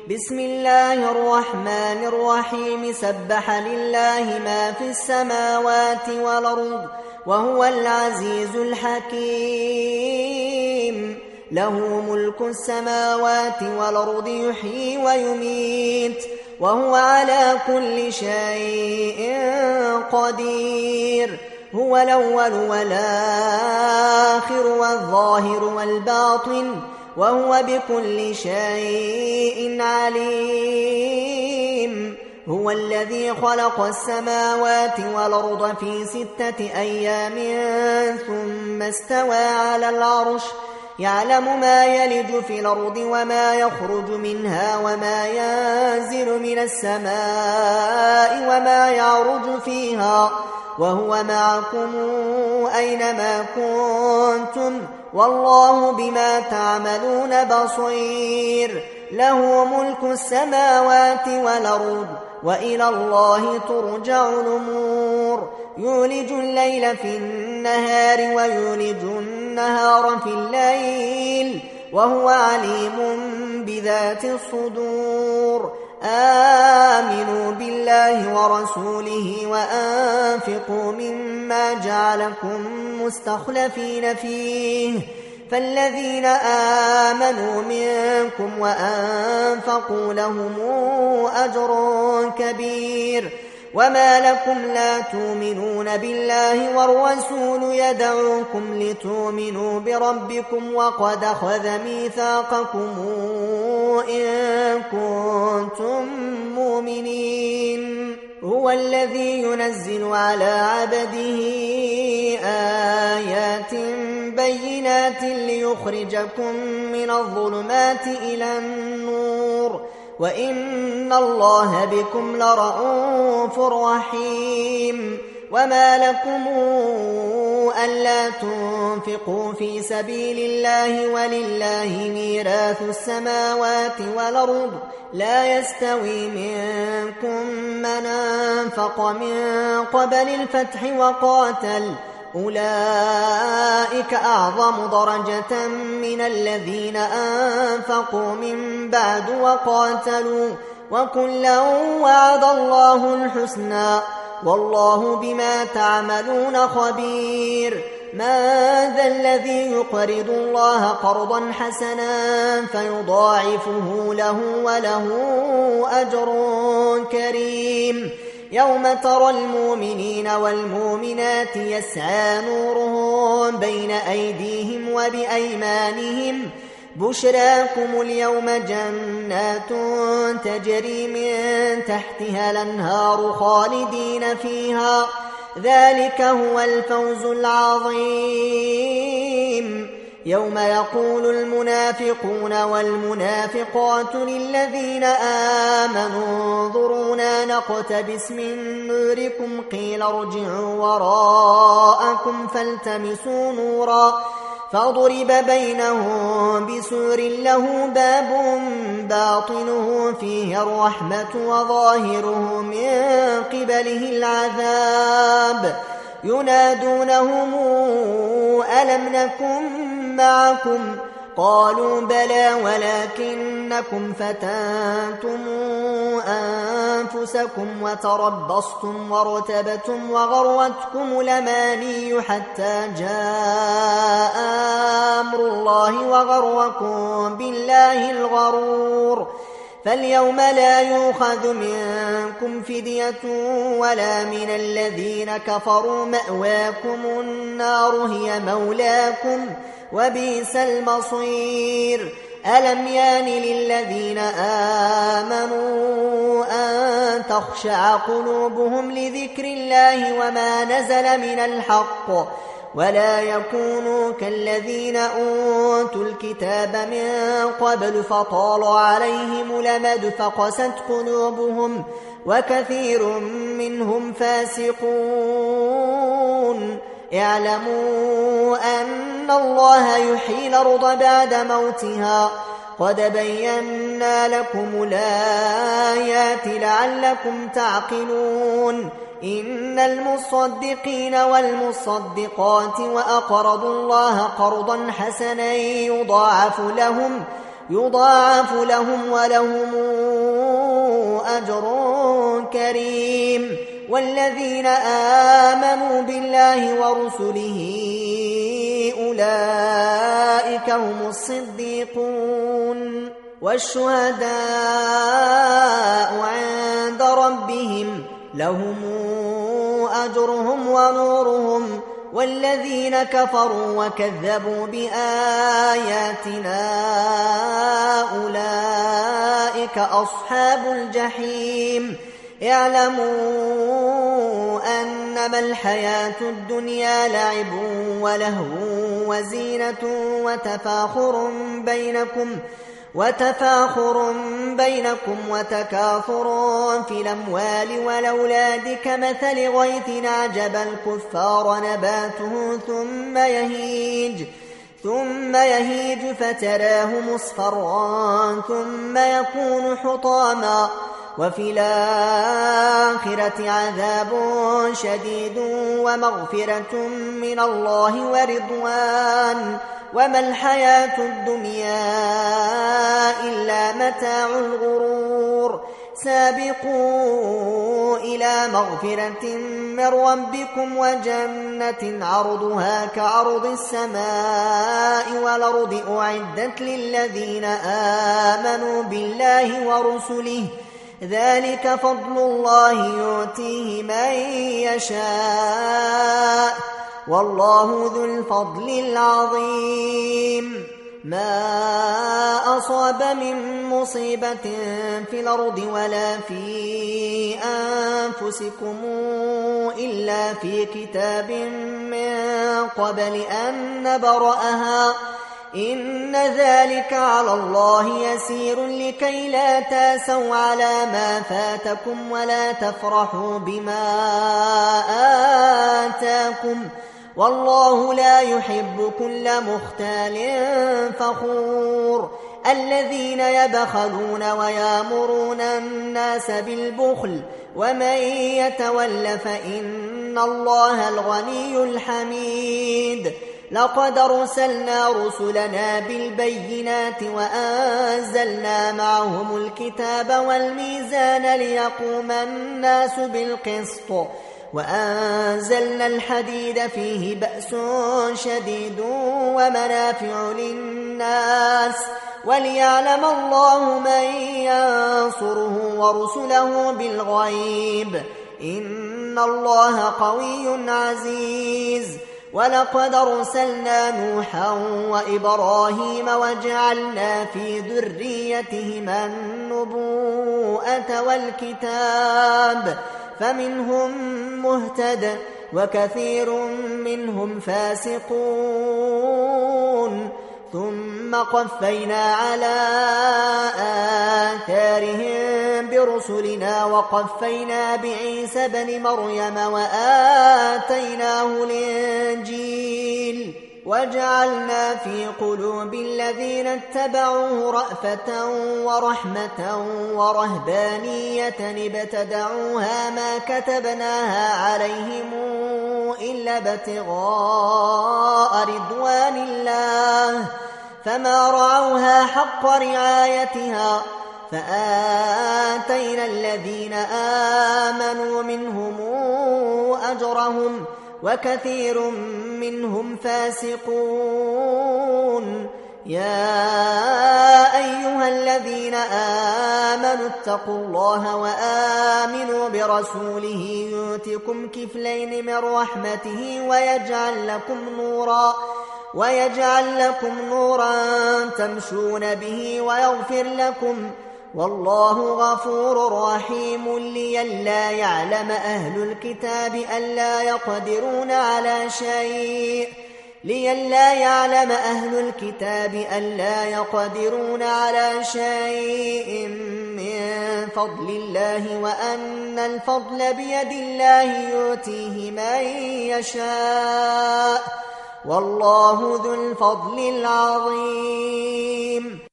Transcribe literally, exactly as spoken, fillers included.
بسم الله الرحمن الرحيم سبح لله ما في السماوات والأرض وهو العزيز الحكيم له ملك السماوات والأرض يحيي ويميت وهو على كل شيء قدير هو الأول والآخر والظاهر والباطن وهو بكل شيء عليم هو الذي خلق السماوات والأرض في ستة أيام ثم استوى على العرش يعلم ما يلج في الأرض وما يخرج منها وما ينزل من السماء وما يعرج فيها وهو معكم أينما كنتم والله بما تعملون بصير له ملك السماوات والأرض وإلى الله ترجع الأمور يولج الليل في النهار ويولج النهار في الليل وهو عليم بذات الصدور آمنوا بالله ورسوله وأنفقوا مما جعلكم مستخلفين فيه فالذين آمنوا منكم وأنفقوا لهم أجر كبير وما لكم لا تؤمنون بالله والرسول يدعوكم لتؤمنوا بربكم وقد أخذ ميثاقكم إن كنتم مؤمنين هو الذي ينزل على عبده آيات بينات ليخرجكم من الظلمات إلى النور وإن الله بكم لرءوف رحيم وما لكم ألا تنفقوا في سبيل الله ولله ميراث السماوات والأرض لا يستوي منكم من أنفق من قبل الفتح وقاتل أولئك أعظم درجة من الذين أنفقوا من بعد وقاتلوا وكلا وعد الله الحسنى والله بما تعملون خبير ما ذا الذي يقرض الله قرضا حسنا فيضاعفه له وله أجر كريم يوم ترى المؤمنين والمؤمنات يسعى نورهم بين أيديهم وبأيمانهم بشراكم اليوم جنات تجري من تحتها الأنهار خالدين فيها ذلك هو الفوز العظيم يوم يقول المنافقون والمنافقات للذين آمنوا انظرونا نقتبس من نوركم قيل ارجعوا وراءكم فالتمسوا نورا فضرب بينهم بسور له باب باطنه فيه الرحمة وظاهره من قبله العذاب ينادونهم ألم نكن معكم قالوا بلى ولكنكم فتنتم أنفسكم وتربصتم وارتبتم وغرتكم الأماني حتى جاء أمر الله وغركم بالله الغرور فاليوم لا يؤخذ منكم فدية ولا من الذين كفروا مأواكم النار هي مولاكم وبئس المصير ألم يان للذين آمنوا أن تخشع قلوبهم لذكر الله وما نزل من الحق ولا يكونوا كالذين أوتوا الكتاب من قبل فطال عليهم الأمد فقست قلوبهم وكثير منهم فاسقون اعلموا أن الله يحيي الأرض بعد موتها قد بينا لكم الآيات لعلكم تعقلون إن المصدقين والمصدقات وأقرضوا الله قرضا حسنا يضاعف لهم يضاعف لهم ولهم أجر كريم. والذين آمنوا بالله ورسله أولئك هم الصديقون والشهداء عند ربهم لهم أجرهم ونورهم. والذين كفروا وكذبوا بآياتنا أولئك أصحاب الجحيم. اعلموا أنما الحياة الدنيا لعب ولهو وزينة وتفاخر بينكم وتفاخر بينكم وتكاثر في الأموال والأولاد كمثل غيث أعجب الكفار نباته ثم يهيج ثم يهيج فتراه مصفرا ثم يكون حطاما وفي الآخرة عذاب شديد ومغفرة من الله ورضوان وما الحياة الدنيا إلا متاع الغرور. سابقوا إلى مغفرة من ربكم وجنة عرضها كعرض السماء والأرض أعدت للذين آمنوا بالله ورسله ذلك فضل الله يؤتيه من يشاء والله ذو الفضل العظيم. ما أصاب من مصيبة في الأرض ولا في أنفسكم إلا في كتاب من قبل أن نبرأها إن ذلك على الله يسير لكي لا تاسوا على ما فاتكم ولا تفرحوا بما آتاكم والله لا يحب كل مختال فخور. الذين يبخلون ويامرون الناس بالبخل ومن يتول فإن الله الغني الحميد. لقد أرسلنا رسلنا بالبينات وأنزلنا معهم الكتاب والميزان ليقوم الناس بالقسط وأنزلنا الحديد فيه بأس شديد ومنافع للناس وليعلم الله من ينصره ورسله بالغيب إن الله قوي عزيز. ولقد أرسلنا نوحا وإبراهيم وجعلنا في ذريتهما النبوءة والكتاب فمنهم مهتد وكثير منهم فاسقون. ثم قفينا على آثارهم برسلنا وقفينا بعيسى بن مريم وآتيناه الإنجيل وجعلنا في قلوب الذين اتبعوه رأفة ورحمة ورهبانية ابتدعوها ما كتبناها عليهم إلا ابتغاء رضوان الله فما رعوها حق رعايتها فآتينا الذين آمنوا منهم أجرهم وكثير منهم فاسقون. يا أيها الذين آمنوا اتقوا الله وآمنوا برسوله يؤتكم كفلين من رحمته ويجعل لكم نورا ويجعل لكم نورا تمشون به ويغفر لكم والله غفور رحيم. لئلا يعلم أهل الكتاب ألا يقدرون على شيء لئلا يعلم أهل الكتاب ألا يقدرون على شيء من فضل الله وأن الفضل بيد الله يؤتيه من يشاء والله ذو الفضل العظيم.